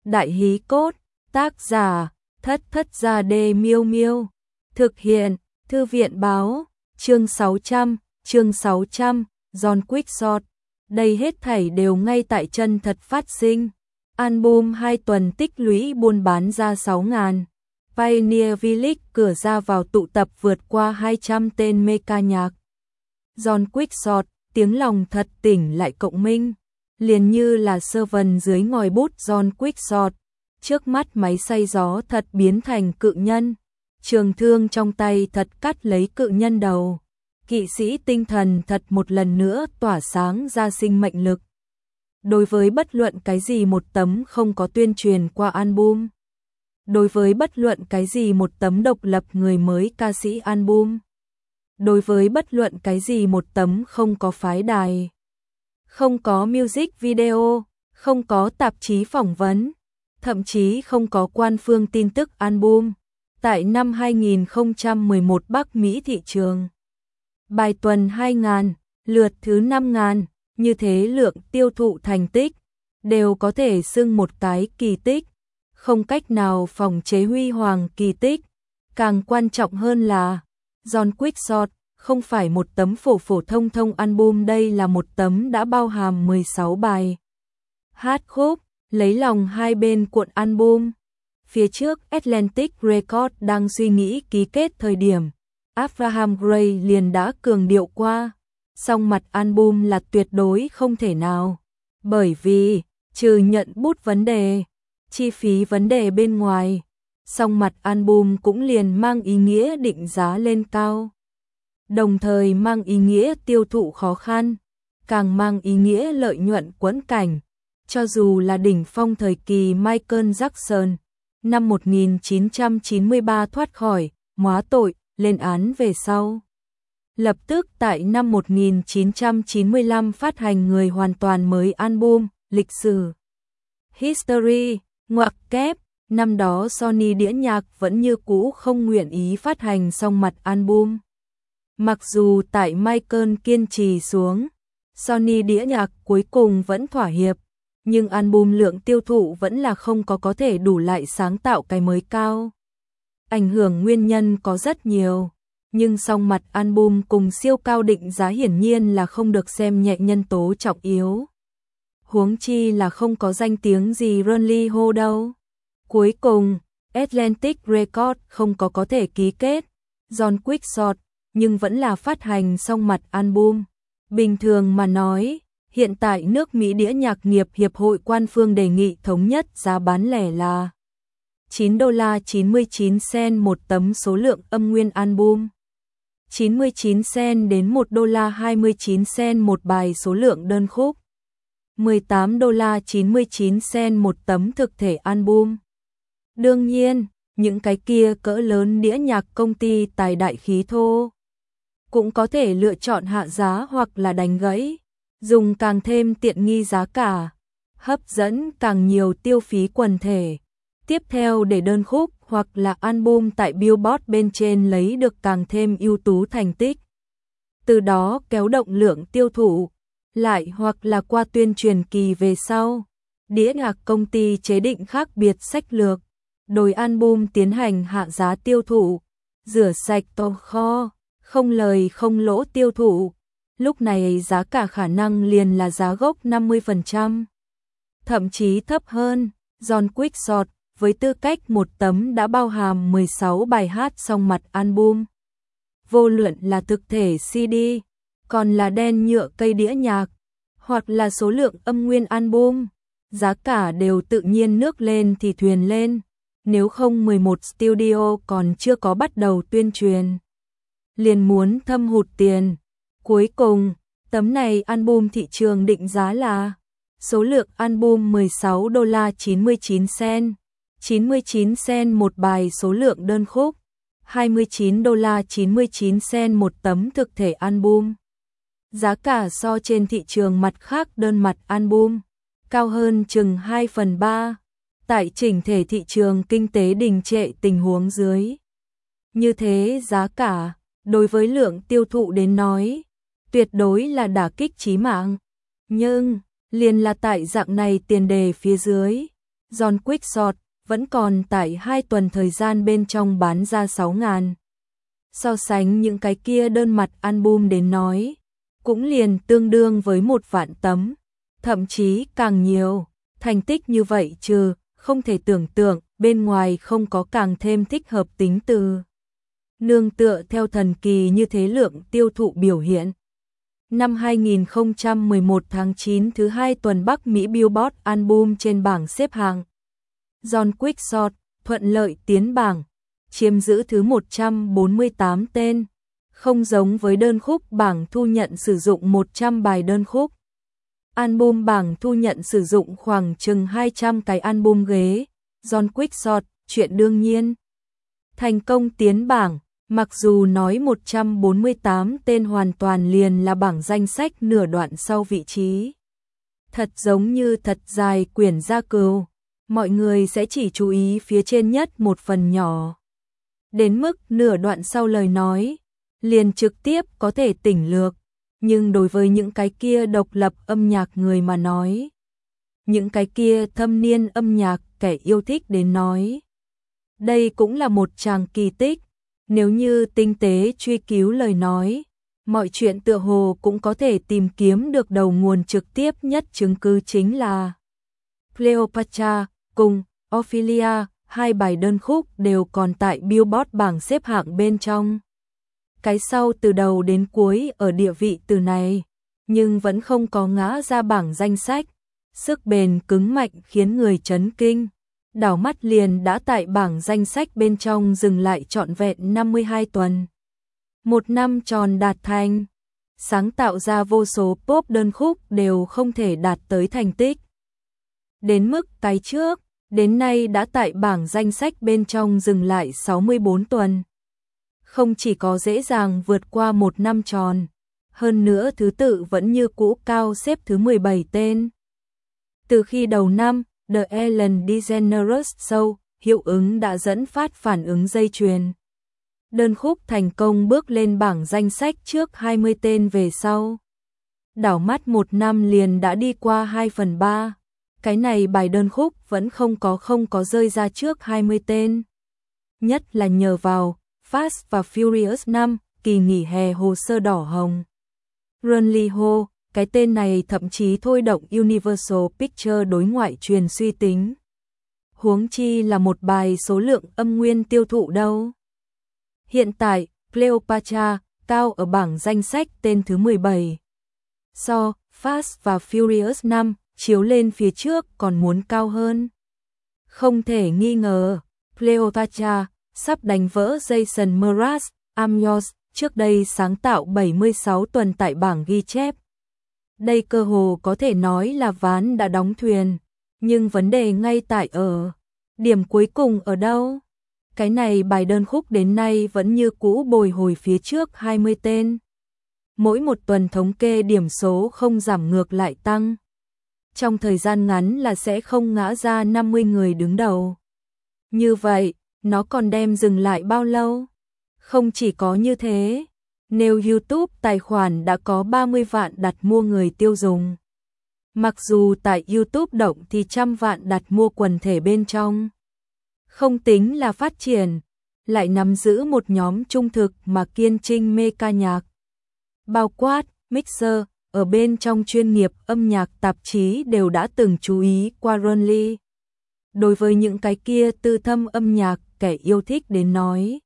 Đại hí cốt, tác giả, Thất Thất Gia Đê Miêu Miêu. Thực hiện, Thư viện báo, chương 600, John Quickshot. Đây hết thảy đều ngay tại chân thật phát sinh. Album 2 tuần tích lũy buôn bán ra 6.000. Pioneer Village cửa ra vào tụ tập vượt qua 200 tên mê ca nhạc. John Quickshot, tiếng lòng thật tỉnh lại cộng minh. Liền như là sơ vần dưới ngòi bút John Quickshot. Trước mắt máy xay gió thật biến thành cự nhân. Trường thương trong tay thật cắt lấy cự nhân đầu. Kỵ sĩ tinh thần thật một lần nữa tỏa sáng ra sinh mệnh lực. Đối với bất luận cái gì một tấm không có tuyên truyền qua album. Đối với bất luận cái gì một tấm độc lập người mới ca sĩ album. Đối với bất luận cái gì một tấm không có phái đài. Không có music video, không có tạp chí phỏng vấn, thậm chí không có quan phương tin tức album. Tại năm 2011 Bắc Mỹ thị trường. Bài tuần 2.000, lượt thứ 5.000, như thế lượng tiêu thụ thành tích, đều có thể xưng một cái kỳ tích. Không cách nào phòng chế huy hoàng kỳ tích. Càng quan trọng hơn là, John Quickshot không phải một tấm phổ thông album, đây là một tấm đã bao hàm 16 bài hát khúc, lấy lòng hai bên cuộn album. Phía trước Atlantic Records đang suy nghĩ ký kết thời điểm, Abraham Gray liền đã cường điệu qua, song mặt album là tuyệt đối không thể nào, bởi vì, trừ nhận bút vấn đề, chi phí vấn đề bên ngoài, song mặt album cũng liền mang ý nghĩa định giá lên cao. Đồng thời mang ý nghĩa tiêu thụ khó khăn, càng mang ý nghĩa lợi nhuận quẫn cảnh. Cho dù là đỉnh phong thời kỳ Michael Jackson, năm 1993 thoát khỏi, móa tội, lên án về sau. Lập tức tại năm 1995 phát hành người hoàn toàn mới album, lịch sử. History, ngoặc kép, năm đó Sony đĩa nhạc vẫn như cũ không nguyện ý phát hành song mặt album. Mặc dù tại Michael kiên trì xuống, Sony đĩa nhạc cuối cùng vẫn thỏa hiệp, nhưng album lượng tiêu thụ vẫn là không có thể đủ lại sáng tạo cái mới cao. Ảnh hưởng nguyên nhân có rất nhiều, nhưng song mặt album cùng siêu cao định giá hiển nhiên là không được xem nhẹ nhân tố trọng yếu. Huống chi là không có danh tiếng gì Ronnie Ho đâu. Cuối cùng, Atlantic Records không có thể ký kết John Quickshot, nhưng vẫn là phát hành song mặt album. Bình thường mà nói, hiện tại nước Mỹ đĩa nhạc nghiệp hiệp hội quan phương đề nghị thống nhất giá bán lẻ là $9.99 một tấm số lượng âm nguyên album, 99 cent đến $1.29 một bài số lượng đơn khúc, $18.99 một tấm thực thể album. Đương nhiên, những cái kia cỡ lớn đĩa nhạc công ty tài đại khí thô cũng có thể lựa chọn hạ giá hoặc là đánh gãy, dùng càng thêm tiện nghi giá cả, hấp dẫn càng nhiều tiêu phí quần thể. Tiếp theo để đơn khúc hoặc là album tại Billboard bên trên lấy được càng thêm ưu tú thành tích. Từ đó kéo động lượng tiêu thụ, lại hoặc là qua tuyên truyền kỳ về sau. Đĩa nhạc công ty chế định khác biệt sách lược, đối album tiến hành hạ giá tiêu thụ, rửa sạch to kho, không lời không lỗ tiêu thụ. Lúc này giá cả khả năng liền là giá gốc 50%, thậm chí thấp hơn. John Quickshot với tư cách một tấm đã bao hàm 16 bài hát song mặt album. Vô luận là thực thể CD, còn là đen nhựa cây đĩa nhạc, hoặc là số lượng âm nguyên album, giá cả đều tự nhiên nước lên thì thuyền lên. Nếu không 11 studio còn chưa có bắt đầu tuyên truyền, liền muốn thâm hụt tiền. Cuối cùng, tấm này album thị trường định giá là số lượng album $16.99, 99 cent một bài số lượng đơn khúc, $29.99 một tấm thực thể album. Giá cả so trên thị trường mặt khác đơn mặt album cao hơn chừng 2/3, tại chỉnh thể thị trường kinh tế đình trệ tình huống dưới. Như thế giá cả, đối với lượng tiêu thụ đến nói, tuyệt đối là đả kích chí mạng. Nhưng, liền là tại dạng này tiền đề phía dưới, John Quickshot vẫn còn tại 2 tuần thời gian bên trong bán ra 6.000. So sánh những cái kia đơn mặt album đến nói, cũng liền tương đương với 1 vạn tấm, thậm chí càng nhiều. Thành tích như vậy không thể tưởng tượng, bên ngoài không có càng thêm thích hợp tính từ. Nương tựa theo thần kỳ như thế lượng tiêu thụ biểu hiện. Năm 2011 tháng 9 thứ 2 tuần Bắc Mỹ Billboard album trên bảng xếp hạng. John Quickshot thuận lợi tiến bảng, chiếm giữ thứ 148 tên, không giống với đơn khúc bảng thu nhận sử dụng 100 bài đơn khúc. Album bảng thu nhận sử dụng khoảng chừng 200 cái album ghế. John Quickshot, chuyện đương nhiên. Thành công tiến bảng, mặc dù nói 148 tên hoàn toàn liền là bảng danh sách nửa đoạn sau vị trí. Thật giống như thật dài quyển gia cừu, mọi người sẽ chỉ chú ý phía trên nhất một phần nhỏ. Đến mức nửa đoạn sau lời nói, liền trực tiếp có thể tỉnh lược. Nhưng đối với những cái kia độc lập âm nhạc người mà nói, những cái kia thâm niên âm nhạc kẻ yêu thích đến nói, đây cũng là một tràng kỳ tích. Nếu như tinh tế truy cứu lời nói, mọi chuyện tựa hồ cũng có thể tìm kiếm được đầu nguồn trực tiếp nhất chứng cứ chính là Cleopatra cùng Ophelia, 2 bài đơn khúc đều còn tại Billboard bảng xếp hạng bên trong. Cái sau từ đầu đến cuối ở địa vị từ này, nhưng vẫn không có ngã ra bảng danh sách. Sức bền cứng mạnh khiến người chấn kinh. Đảo mắt liền đã tại bảng danh sách bên trong dừng lại trọn vẹn 52 tuần. 1 năm tròn đạt thành. Sáng tạo ra vô số pop đơn khúc đều không thể đạt tới thành tích. Đến mức cái trước, đến nay đã tại bảng danh sách bên trong dừng lại 64 tuần. Không chỉ có dễ dàng vượt qua 1 năm tròn, hơn nữa thứ tự vẫn như cũ cao xếp thứ 17 tên. Từ khi đầu năm, The Ellen DeGeneres Show, hiệu ứng đã dẫn phát phản ứng dây chuyền. Đơn khúc thành công bước lên bảng danh sách trước 20 tên về sau. Đảo mắt 1 năm liền đã đi qua 2/3. Cái này bài đơn khúc vẫn không có rơi ra trước 20 tên. Nhất là nhờ vào Fast và Furious 5, kỳ nghỉ hè hồ sơ đỏ hồng. Run Lee Ho, cái tên này thậm chí thôi động Universal Pictures đối ngoại truyền suy tính. Huống chi là một bài số lượng âm nguyên tiêu thụ đâu. Hiện tại, Cleopatra cao ở bảng danh sách tên thứ 17. So, Fast và Furious 5 chiếu lên phía trước còn muốn cao hơn. Không thể nghi ngờ, Cleopatra sắp đánh vỡ Jason Mraz, I'm Yours, trước đây sáng tạo 76 tuần tại bảng ghi chép. Đây cơ hồ có thể nói là ván đã đóng thuyền, nhưng vấn đề ngay tại ở điểm cuối cùng ở đâu? Cái này bài đơn khúc đến nay vẫn như cũ bồi hồi phía trước 20 tên. Mỗi một tuần thống kê điểm số không giảm ngược lại tăng. Trong thời gian ngắn là sẽ không ngã ra 50 người đứng đầu. Như vậy, nó còn đem dừng lại bao lâu? Không chỉ có như thế, nếu YouTube tài khoản đã có 30 vạn đặt mua người tiêu dùng. Mặc dù tại YouTube động thì 100 vạn đặt mua quần thể bên trong. Không tính là phát triển, lại nắm giữ một nhóm trung thực mà kiên trinh mê ca nhạc. Bao quát, mixer, ở bên trong chuyên nghiệp âm nhạc tạp chí đều đã từng chú ý qua Ron Lee. Đối với những cái kia tư thâm âm nhạc kẻ yêu thích đến nói,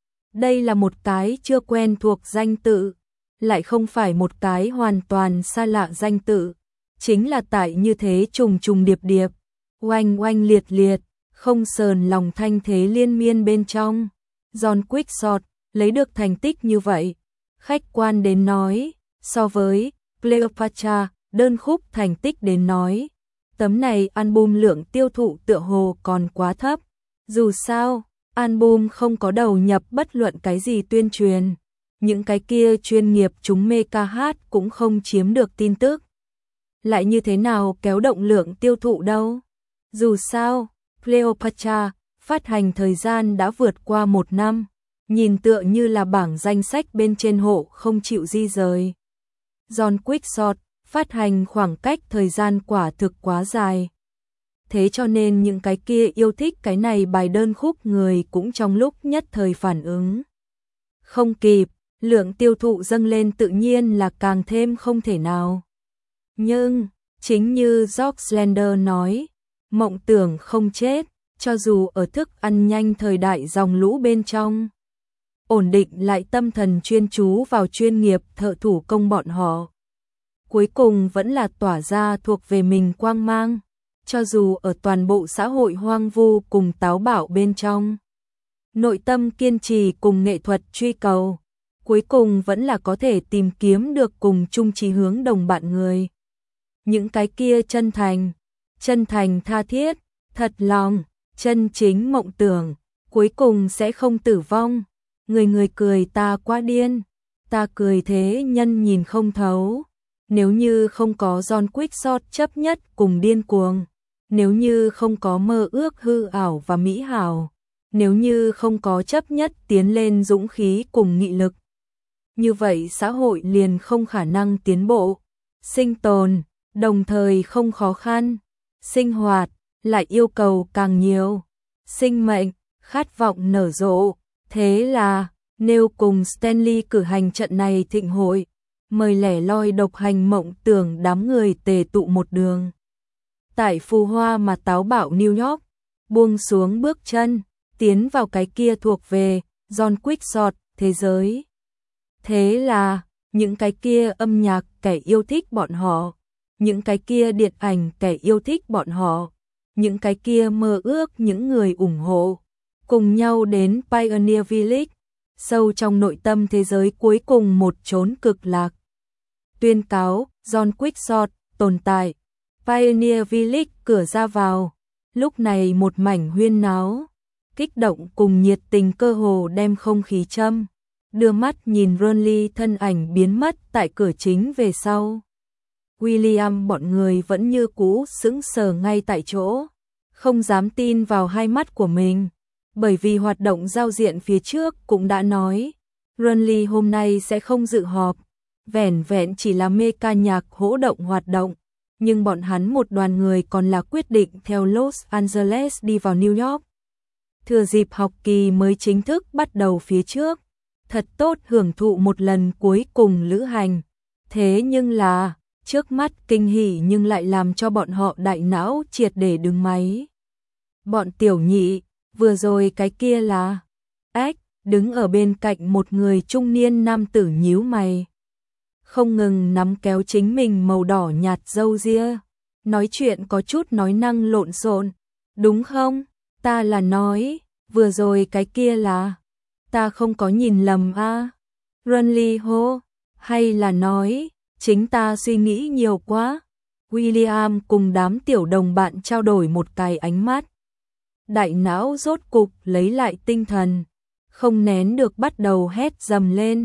đây là một cái chưa quen thuộc danh tự, lại không phải một cái hoàn toàn xa lạ danh tự, chính là tại như thế trùng trùng điệp điệp, oanh oanh liệt liệt, không sờn lòng thanh thế liên miên bên trong. John Quickshot lấy được thành tích như vậy, khách quan đến nói, so với Cleopatra, đơn khúc thành tích đến nói, tấm này album lượng tiêu thụ tựa hồ còn quá thấp. Dù sao, album không có đầu nhập bất luận cái gì tuyên truyền, những cái kia chuyên nghiệp chúng mê ca hát cũng không chiếm được tin tức. Lại như thế nào kéo động lượng tiêu thụ đâu? Dù sao, Cleopatra phát hành thời gian đã vượt qua 1 năm, nhìn tựa như là bảng danh sách bên trên hộ không chịu di rời. John Quickshot phát hành khoảng cách thời gian quả thực quá dài. thế cho nên những cái kia yêu thích cái này bài đơn khúc người cũng trong lúc nhất thời phản ứng không kịp, lượng tiêu thụ dâng lên tự nhiên là càng thêm không thể nào. Nhưng, chính như George Slender nói, mộng tưởng không chết, cho dù ở thức ăn nhanh thời đại dòng lũ bên trong. Ổn định lại tâm thần chuyên chú vào chuyên nghiệp thợ thủ công bọn họ. Cuối cùng vẫn là tỏa ra thuộc về mình quang mang, cho dù ở toàn bộ xã hội hoang vu cùng táo bạo bên trong. Nội tâm kiên trì cùng nghệ thuật truy cầu, cuối cùng vẫn là có thể tìm kiếm được cùng chung chí hướng đồng bạn người. Những cái kia chân thành tha thiết, thật lòng, chân chính mộng tưởng, cuối cùng sẽ không tử vong. Người người cười ta quá điên, ta cười thế nhân nhìn không thấu. Nếu như không có John Quixote chấp nhất cùng điên cuồng, nếu như không có mơ ước hư ảo và mỹ hảo, nếu như không có chấp nhất tiến lên dũng khí cùng nghị lực, như vậy xã hội liền không khả năng tiến bộ, sinh tồn, đồng thời không khó khăn, sinh hoạt lại yêu cầu càng nhiều, sinh mệnh, khát vọng nở rộ. Thế là, Neil cùng Stanley cử hành trận này thịnh hội, mời lẻ loi độc hành mộng tưởng đám người tề tụ một đường. Tại phù hoa mà táo bạo New York, buông xuống bước chân, tiến vào cái kia thuộc về John Quixote thế giới. Thế là, những cái kia âm nhạc kẻ yêu thích bọn họ, những cái kia điện ảnh kẻ yêu thích bọn họ, những cái kia mơ ước những người ủng hộ, cùng nhau đến Pioneer Village, sâu trong nội tâm thế giới cuối cùng một chốn cực lạc. Tuyên cáo, John Quixote tồn tại. Pioneer Village cửa ra vào, lúc này một mảnh huyên náo, kích động cùng nhiệt tình cơ hồ đem không khí châm. Đưa mắt nhìn Ronly thân ảnh biến mất tại cửa chính về sau. William bọn người vẫn như cũ sững sờ ngay tại chỗ, không dám tin vào hai mắt của mình, bởi vì hoạt động giao diện phía trước cũng đã nói, Ronly hôm nay sẽ không dự họp, vẻn vẹn chỉ là mê ca nhạc hỗ động hoạt động, nhưng bọn hắn một đoàn người còn là quyết định theo Los Angeles đi vào New York. Thừa dịp học kỳ mới chính thức bắt đầu phía trước, thật tốt hưởng thụ một lần cuối cùng lữ hành. Thế nhưng là, trước mắt kinh hỉ nhưng lại làm cho bọn họ đại não triệt để đứng máy. Bọn tiểu nhị, vừa rồi cái kia là ếch, đứng ở bên cạnh một người trung niên nam tử nhíu mày. Không ngừng nắm kéo chính mình màu đỏ nhạt râu ria, nói chuyện có chút nói năng lộn xộn. Đúng không? Ta là nói, vừa rồi cái kia là, ta không có nhìn lầm a. Ronly hô, hay là nói, chính ta suy nghĩ nhiều quá. William cùng đám tiểu đồng bạn trao đổi một cái ánh mắt. Đại não rốt cục lấy lại tinh thần, không nén được bắt đầu hét dầm lên.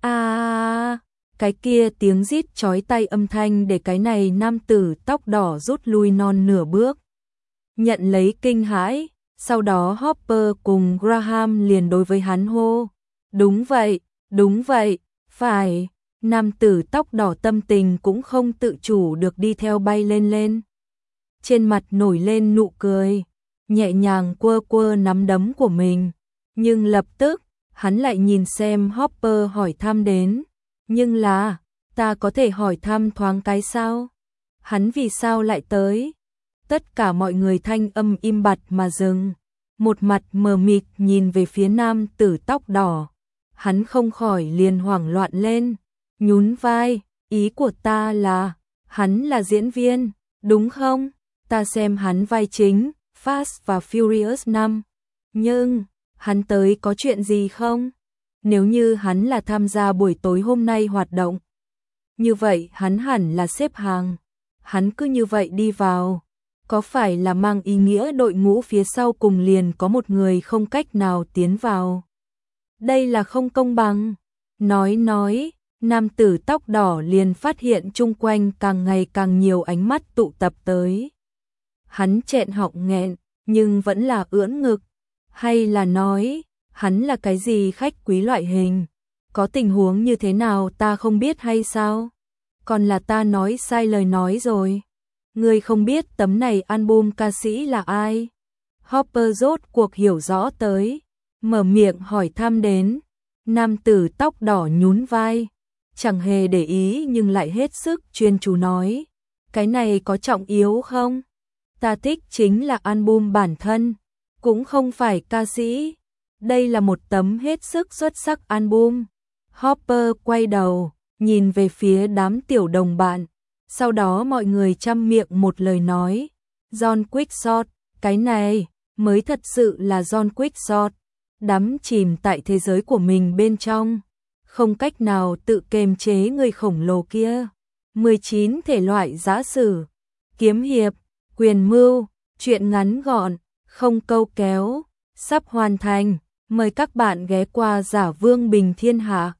Cái kia tiếng rít chói tai âm thanh để cái này nam tử tóc đỏ rút lui non nửa bước. Nhận lấy kinh hãi, sau đó Hopper cùng Graham liền đối với hắn hô. Đúng vậy, phải. Nam tử tóc đỏ tâm tình cũng không tự chủ được đi theo bay lên lên. Trên mặt nổi lên nụ cười, nhẹ nhàng quơ quơ nắm đấm của mình. Nhưng lập tức, hắn lại nhìn xem Hopper hỏi thăm đến. Nhưng là, ta có thể hỏi thăm thoáng cái sao? Hắn vì sao lại tới? Tất cả mọi người thanh âm im bặt mà dừng. Một mặt mờ mịt nhìn về phía nam tử tóc đỏ. Hắn không khỏi liền hoảng loạn lên. Nhún vai, ý của ta là, hắn là diễn viên, đúng không? Ta xem hắn vai chính, Fast và Furious 5. Nhưng, hắn tới có chuyện gì không? Nếu như hắn là tham gia buổi tối hôm nay hoạt động, như vậy hắn hẳn là xếp hàng. Hắn cứ như vậy đi vào, có phải là mang ý nghĩa đội ngũ phía sau cùng liền có một người không cách nào tiến vào? Đây là không công bằng. Nói, nam tử tóc đỏ liền phát hiện chung quanh càng ngày càng nhiều ánh mắt tụ tập tới. Hắn chẹn họng nghẹn, nhưng vẫn là ưỡn ngực. Hay là nói, hắn là cái gì khách quý loại hình? Có tình huống như thế nào ta không biết hay sao? Còn là ta nói sai lời nói rồi. Ngươi không biết tấm này album ca sĩ là ai? Hopper rốt cuộc hiểu rõ tới, mở miệng hỏi thăm đến. Nam tử tóc đỏ nhún vai, chẳng hề để ý nhưng lại hết sức chuyên chú nói. Cái này có trọng yếu không? Ta thích chính là album bản thân, cũng không phải ca sĩ. Đây là một tấm hết sức xuất sắc album. Hopper quay đầu, nhìn về phía đám tiểu đồng bạn. Sau đó mọi người chăm miệng một lời nói. John Quickshot, cái này mới thật sự là John Quickshot. Đắm chìm tại thế giới của mình bên trong, không cách nào tự kiềm chế người khổng lồ kia. 19 thể loại giã sử, kiếm hiệp, quyền mưu, truyện ngắn gọn, không câu kéo, sắp hoàn thành. Mời các bạn ghé qua Giả Vương Bình Thiên Hạ.